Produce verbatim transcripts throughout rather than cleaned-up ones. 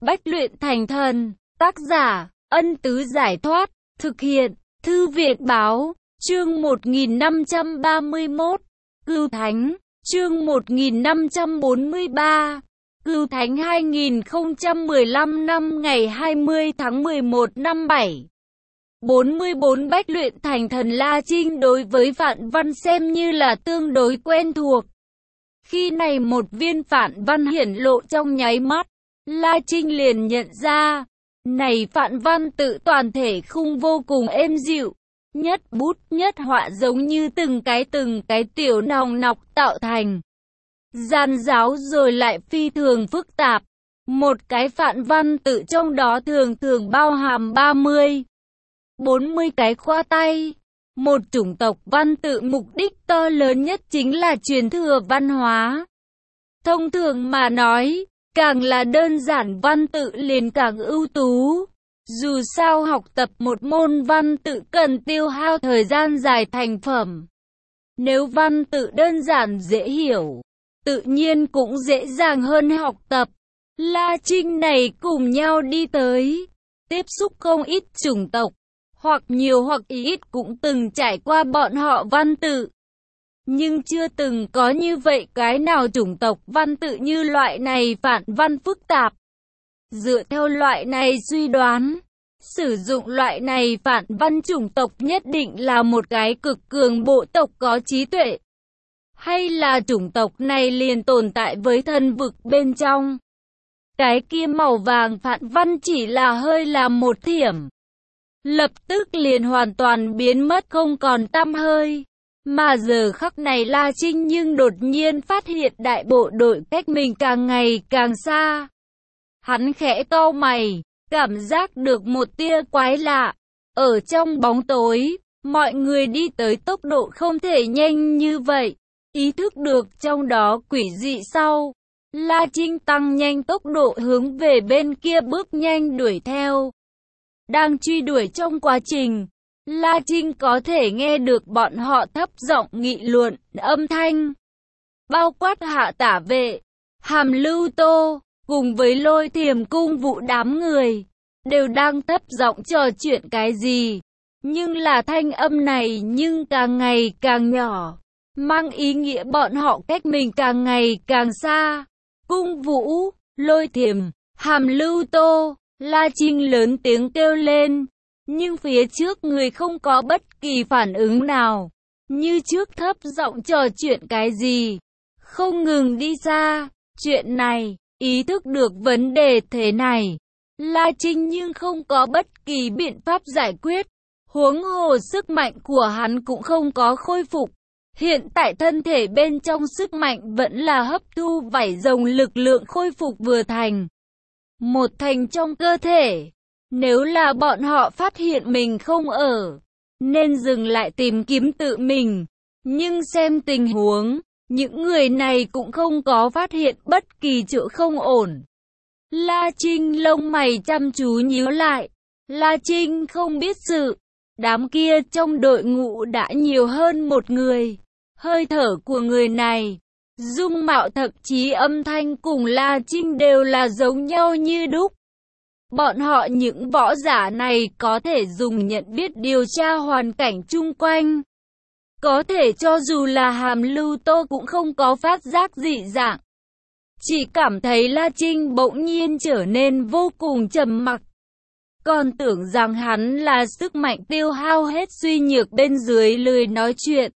Bách luyện thành thần. Tác giả, Ân Tứ Giải Thoát. Thực hiện, Thư viện Báo. Chương một nghìn năm trăm ba mươi mốt. Cưu Thánh. Chương một nghìn năm trăm bốn mươi ba. Cưu Thánh hai nghìn không trăm mười lăm năm ngày hai mươi tháng mười một năm bảy bốn mươi bốn. Bách luyện thành thần. La Trinh đối với phạn văn xem như là tương đối quen thuộc. Khi này một viên phạn văn hiển lộ trong nháy mắt, La Trinh liền nhận ra, này phạn văn tự toàn thể khung vô cùng êm dịu, nhất bút nhất họa giống như từng cái từng cái tiểu nòng nọc tạo thành. Gian giáo rồi lại phi thường phức tạp. Một cái phạn văn tự trong đó thường thường bao hàm ba mươi, bốn mươi cái khoa tay. Một chủng tộc văn tự mục đích to lớn nhất chính là truyền thừa văn hóa. Thông thường mà nói, càng là đơn giản văn tự liền càng ưu tú. Dù sao học tập một môn văn tự cần tiêu hao thời gian dài thành phẩm. Nếu văn tự đơn giản dễ hiểu, tự nhiên cũng dễ dàng hơn học tập. La Trinh này cùng nhau đi tới, tiếp xúc không ít chủng tộc, hoặc nhiều hoặc ít cũng từng trải qua bọn họ văn tự. Nhưng chưa từng có như vậy cái nào chủng tộc văn tự như loại này phạn văn phức tạp. Dựa theo loại này suy đoán, sử dụng loại này phạn văn chủng tộc nhất định là một cái cực cường bộ tộc có trí tuệ. Hay là chủng tộc này liền tồn tại với thần vực bên trong. Cái kia màu vàng phạn văn chỉ là hơi làm một thiểm, lập tức liền hoàn toàn biến mất không còn tăm hơi. Mà giờ khắc này La Trinh nhưng đột nhiên phát hiện đại bộ đội cách mình càng ngày càng xa. Hắn khẽ cau mày, cảm giác được một tia quái lạ. Ở trong bóng tối, mọi người đi tới tốc độ không thể nhanh như vậy. Ý thức được trong đó quỷ dị sau, La Trinh tăng nhanh tốc độ hướng về bên kia bước nhanh đuổi theo. Đang truy đuổi trong quá trình, La Trinh có thể nghe được bọn họ thấp giọng nghị luận âm thanh. Bao quát Hạ Tả Vệ, Hàm Lưu Tô, cùng với Lôi Thiềm Cung Vụ đám người, đều đang thấp giọng trò chuyện cái gì. Nhưng là thanh âm này nhưng càng ngày càng nhỏ, mang ý nghĩa bọn họ cách mình càng ngày càng xa. Cung Vũ, Lôi Thiềm, Hàm Lưu Tô, La Trinh lớn tiếng kêu lên. Nhưng phía trước người không có bất kỳ phản ứng nào. Như trước thấp giọng trò chuyện cái gì, không ngừng đi xa. Chuyện này, ý thức được vấn đề thế này, La Trinh nhưng không có bất kỳ biện pháp giải quyết. Huống hồ sức mạnh của hắn cũng không có khôi phục. Hiện tại thân thể bên trong sức mạnh vẫn là hấp thu vảy rồng lực lượng khôi phục vừa thành một thành trong cơ thể. Nếu là bọn họ phát hiện mình không ở, nên dừng lại tìm kiếm tự mình. Nhưng xem tình huống, những người này cũng không có phát hiện bất kỳ chỗ không ổn. La Trinh lông mày chăm chú nhíu lại. La Trinh không biết sự, đám kia trong đội ngũ đã nhiều hơn một người. Hơi thở của người này, dung mạo thậm chí âm thanh cùng La Trinh đều là giống nhau như đúc. Bọn họ những võ giả này có thể dùng nhận biết điều tra hoàn cảnh chung quanh. Có thể cho dù là Hàm Lưu Tô cũng không có phát giác dị dạng. Chỉ cảm thấy La Trinh bỗng nhiên trở nên vô cùng trầm mặc. Còn tưởng rằng hắn là sức mạnh tiêu hao hết suy nhược bên dưới lười nói chuyện.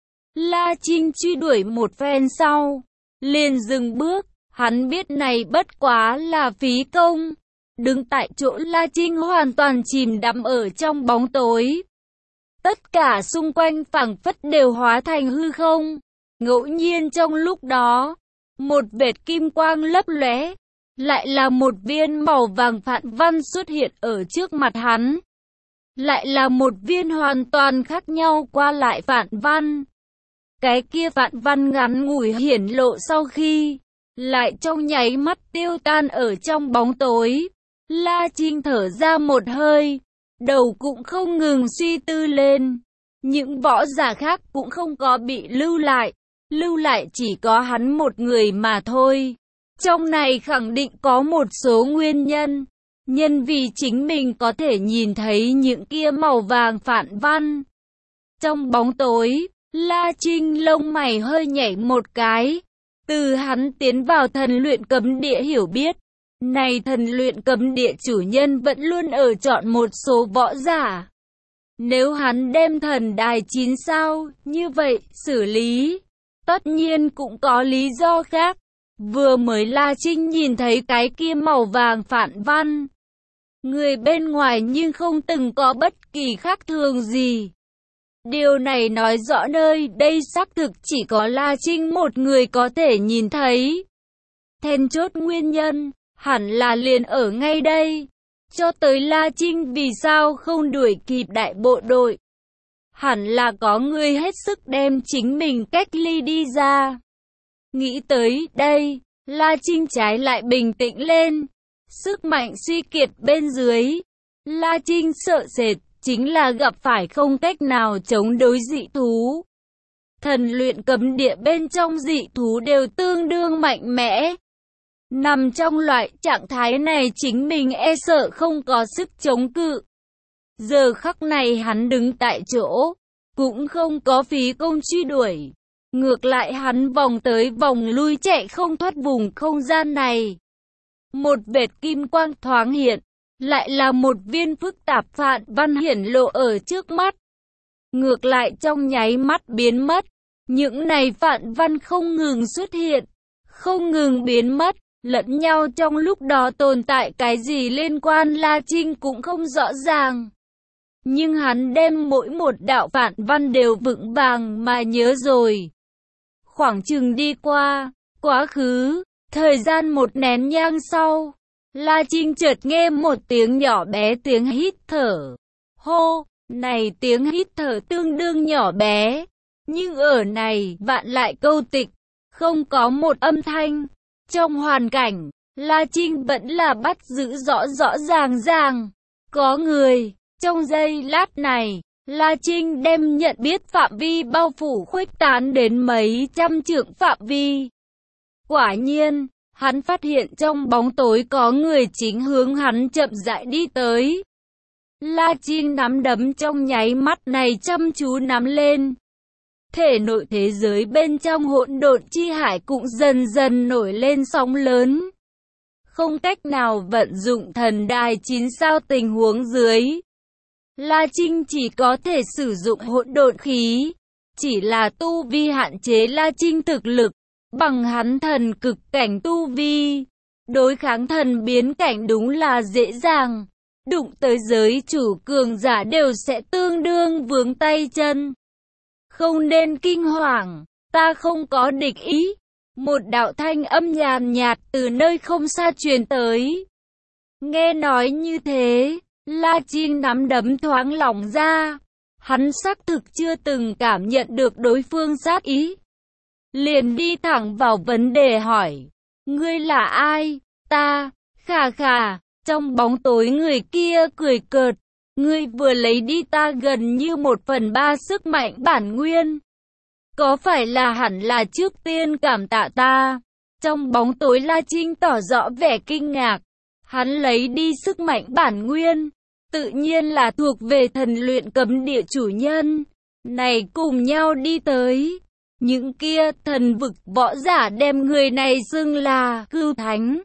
La Trinh truy đuổi một phen sau, liền dừng bước. Hắn biết này bất quá là phí công. Đứng tại chỗ La Trinh hoàn toàn chìm đắm ở trong bóng tối. Tất cả xung quanh phảng phất đều hóa thành hư không. Ngẫu nhiên trong lúc đó, một vệt kim quang lấp lóe, lại là một viên màu vàng phạn văn xuất hiện ở trước mặt hắn. Lại là một viên hoàn toàn khác nhau qua lại phạn văn. Cái kia phạn văn ngắn ngủi hiển lộ sau khi, lại trong nháy mắt tiêu tan ở trong bóng tối. La Trinh thở ra một hơi, đầu cũng không ngừng suy tư lên. Những võ giả khác cũng không có bị lưu lại, lưu lại chỉ có hắn một người mà thôi. Trong này khẳng định có một số nguyên nhân. Nhân vì chính mình có thể nhìn thấy những kia màu vàng phản văn. Trong bóng tối, La Trinh lông mày hơi nhảy một cái. Từ hắn tiến vào thần luyện cấm địa hiểu biết. Này thần luyện cấm địa chủ nhân vẫn luôn ở chọn một số võ giả. Nếu hắn đem thần đài chín sao, như vậy, xử lý. Tất nhiên cũng có lý do khác. Vừa mới La Trinh nhìn thấy cái kia màu vàng phản văn. Người bên ngoài nhưng không từng có bất kỳ khác thường gì. Điều này nói rõ nơi đây xác thực chỉ có La Trinh một người có thể nhìn thấy. Then chốt nguyên nhân, hẳn là liền ở ngay đây. Cho tới La Trinh vì sao không đuổi kịp đại bộ đội. Hẳn là có người hết sức đem chính mình cách ly đi ra. Nghĩ tới đây, La Trinh trái lại bình tĩnh lên. Sức mạnh suy kiệt bên dưới. La Trinh sợ sệt, chính là gặp phải không cách nào chống đối dị thú. Thần luyện cấm địa bên trong dị thú đều tương đương mạnh mẽ. Nằm trong loại trạng thái này chính mình e sợ không có sức chống cự. Giờ khắc này hắn đứng tại chỗ, cũng không có phí công truy đuổi. Ngược lại hắn vòng tới vòng lui chạy không thoát vùng không gian này. Một vệt kim quang thoáng hiện, lại là một viên phức tạp phạn văn hiển lộ ở trước mắt. Ngược lại trong nháy mắt biến mất, những này phạn văn không ngừng xuất hiện, không ngừng biến mất, lẫn nhau trong lúc đó tồn tại cái gì liên quan La Trinh cũng không rõ ràng. Nhưng hắn đem mỗi một đạo phạn văn đều vững vàng mà nhớ rồi. Khoảng chừng đi qua, quá khứ, thời gian một nén nhang sau, La Trinh chợt nghe một tiếng nhỏ bé tiếng hít thở. Hô, này tiếng hít thở tương đương nhỏ bé, nhưng ở này vạn lại câu tịch, không có một âm thanh. Trong hoàn cảnh, La Trinh vẫn là bắt giữ rõ rõ ràng ràng. Có người, trong giây lát này, La Trinh đem nhận biết phạm vi bao phủ khuếch tán đến mấy trăm trượng phạm vi. Quả nhiên, hắn phát hiện trong bóng tối có người chính hướng hắn chậm rãi đi tới. La Trinh nắm đấm trong nháy mắt này chăm chú nắm lên. Thể nội thế giới bên trong hỗn độn chi hải cũng dần dần nổi lên sóng lớn. Không cách nào vận dụng thần đài chín sao tình huống dưới. La Trinh chỉ có thể sử dụng hỗn độn khí. Chỉ là tu vi hạn chế La Trinh thực lực. Bằng hắn thần cực cảnh tu vi. Đối kháng thần biến cảnh đúng là dễ dàng. Đụng tới giới chủ cường giả đều sẽ tương đương vướng tay chân. Không nên kinh hoàng, ta không có địch ý. Một đạo thanh âm nhàn nhạt từ nơi không xa truyền tới. Nghe nói như thế, La Trinh nắm đấm thoáng lỏng ra. Hắn xác thực chưa từng cảm nhận được đối phương sát ý. Liền đi thẳng vào vấn đề hỏi. Ngươi là ai? Ta, khà khà. Trong bóng tối người kia cười cợt. Ngươi vừa lấy đi ta gần như một phần ba sức mạnh bản nguyên. Có phải là hẳn là trước tiên cảm tạ ta? Trong bóng tối La Trinh tỏ rõ vẻ kinh ngạc. Hắn lấy đi sức mạnh bản nguyên. Tự nhiên là thuộc về thần luyện cấm địa chủ nhân. Này cùng nhau đi tới. Những kia thần vực võ giả đem người này xưng là Cưu Thánh.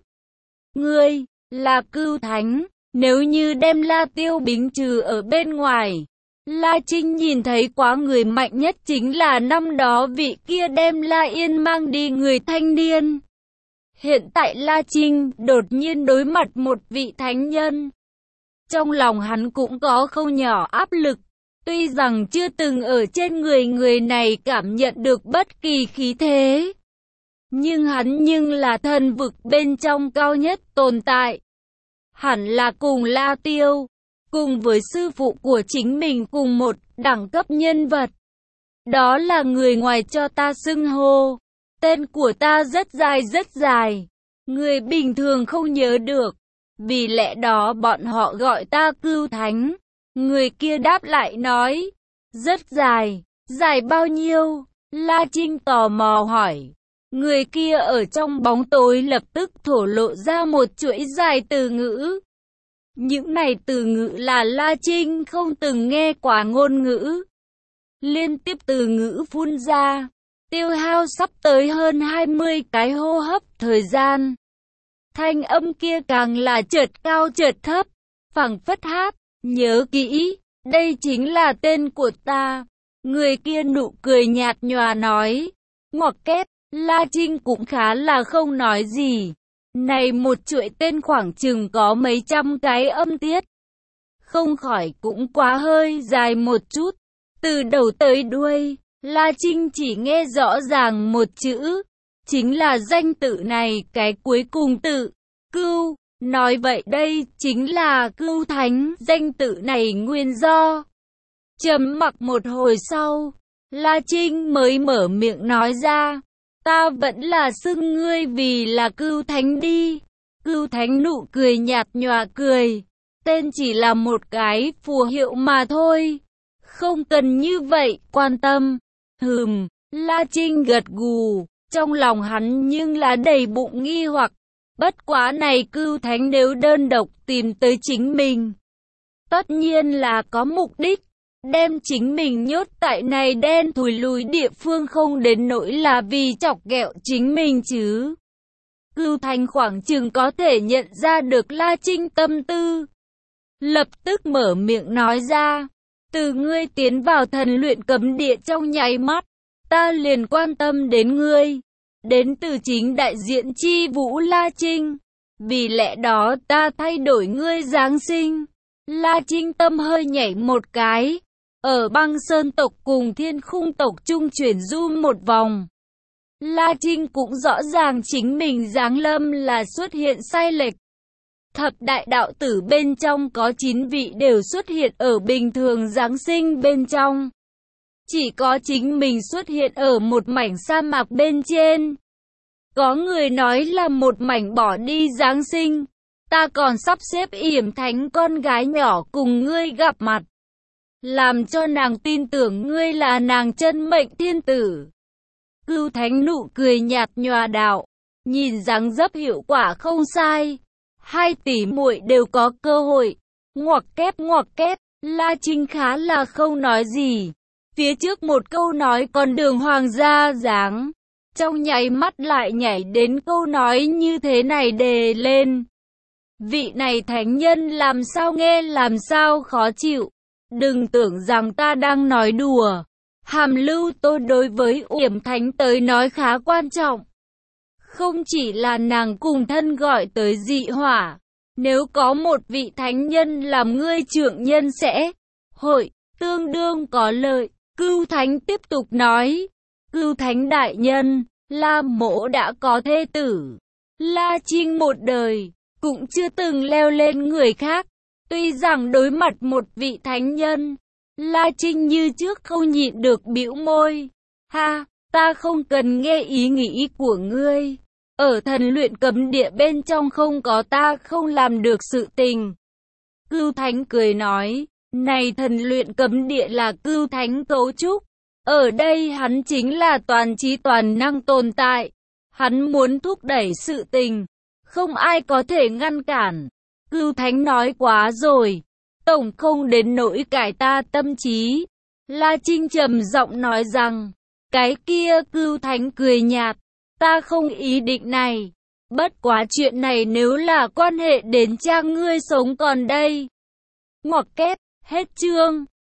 Ngươi là Cưu Thánh. Nếu như đem La Tiêu bính trừ ở bên ngoài, La Trinh nhìn thấy quá người mạnh nhất chính là năm đó vị kia đem La Yên mang đi người thanh niên. Hiện tại La Trinh đột nhiên đối mặt một vị thánh nhân. Trong lòng hắn cũng có không nhỏ áp lực, tuy rằng chưa từng ở trên người người này cảm nhận được bất kỳ khí thế. Nhưng hắn nhưng là thần vực bên trong cao nhất tồn tại. Hẳn là cùng La Tiêu, cùng với sư phụ của chính mình cùng một đẳng cấp nhân vật. Đó là người ngoài cho ta xưng hô. Tên của ta rất dài rất dài. Người bình thường không nhớ được. Vì lẽ đó bọn họ gọi ta Cưu Thánh. Người kia đáp lại nói. Rất dài. Dài bao nhiêu? La Trinh tò mò hỏi. Người kia ở trong bóng tối lập tức thổ lộ ra một chuỗi dài từ ngữ. Những này từ ngữ là La Trinh không từng nghe qua ngôn ngữ. Liên tiếp từ ngữ phun ra, tiêu hao sắp tới hơn hai mươi cái hô hấp thời gian. Thanh âm kia càng là chợt cao chợt thấp, phảng phất hát, nhớ kỹ, đây chính là tên của ta. Người kia nụ cười nhạt nhòa nói, ngoặc kép, La Trinh cũng khá là không nói gì. Này một chuỗi tên khoảng chừng có mấy trăm cái âm tiết. Không khỏi cũng quá hơi dài một chút. Từ đầu tới đuôi, La Trinh chỉ nghe rõ ràng một chữ. Chính là danh tự này, cái cuối cùng tự, Cưu. Nói vậy đây chính là Cưu Thánh. Danh tự này nguyên do. Trầm mặc một hồi sau, La Trinh mới mở miệng nói ra. Ta vẫn là xưng ngươi vì là Cưu Thánh đi. Cưu Thánh nụ cười nhạt nhòa cười. Tên chỉ là một cái phù hiệu mà thôi. Không cần như vậy, quan tâm. Hừm, La Trinh gật gù. Trong lòng hắn nhưng là đầy bụng nghi hoặc. Bất quá này Cưu Thánh nếu đơn độc tìm tới chính mình, tất nhiên là có mục đích. Đem chính mình nhốt tại này đen thùi lùi địa phương không đến nỗi là vì chọc ghẹo chính mình chứ. Cưu Thánh khoảng chừng có thể nhận ra được La Trinh tâm tư. Lập tức mở miệng nói ra. Từ ngươi tiến vào thần luyện cấm địa trong nháy mắt, ta liền quan tâm đến ngươi. Đến từ chính đại diện chi vũ La Trinh. Vì lẽ đó ta thay đổi ngươi Giáng sinh. La Trinh tâm hơi nhảy một cái. Ở băng sơn tộc cùng thiên khung tộc trung chuyển du một vòng. La Trinh cũng rõ ràng chính mình giáng lâm là xuất hiện sai lệch. Thập đại đạo tử bên trong có chín vị đều xuất hiện ở bình thường Giáng sinh bên trong. Chỉ có chính mình xuất hiện ở một mảnh sa mạc bên trên. Có người nói là một mảnh bỏ đi Giáng sinh. Ta còn sắp xếp yểm thánh con gái nhỏ cùng ngươi gặp mặt. Làm cho nàng tin tưởng ngươi là nàng chân mệnh thiên tử. Cưu Thánh nụ cười nhạt nhòa đạo. Nhìn dáng dấp hiệu quả không sai. Hai tỷ muội đều có cơ hội. Ngoặc kép ngoặc kép. La Trinh khá là không nói gì. Phía trước một câu nói còn đường hoàng gia dáng. Trong nháy mắt lại nhảy đến câu nói như thế này đề lên. Vị này thánh nhân làm sao nghe làm sao khó chịu. Đừng tưởng rằng ta đang nói đùa. Hàm lưu tôi đối với Yểm Thánh tới nói khá quan trọng. Không chỉ là nàng cùng thân gọi tới dị hỏa. Nếu có một vị thánh nhân làm ngươi trưởng nhân sẽ hội tương đương có lợi. Cưu Thánh tiếp tục nói. Cưu Thánh đại nhân, La Mỗ đã có thê tử. La Trinh một đời, cũng chưa từng leo lên người khác. Tuy rằng đối mặt một vị thánh nhân, La Trinh như trước không nhịn được bĩu môi. Ha, ta không cần nghe ý nghĩ của ngươi. Ở thần luyện cấm địa bên trong không có ta không làm được sự tình. Cưu Thánh cười nói, này thần luyện cấm địa là Cưu Thánh cấu trúc. Ở đây hắn chính là toàn trí toàn năng tồn tại. Hắn muốn thúc đẩy sự tình, không ai có thể ngăn cản. Cưu Thánh nói quá rồi, tổng không đến nỗi cải ta tâm trí. La Trinh trầm giọng nói rằng, cái kia. Cưu Thánh cười nhạt, ta không ý định này. Bất quá chuyện này nếu là quan hệ đến cha ngươi sống còn đây. Ngoặc kép, hết chương.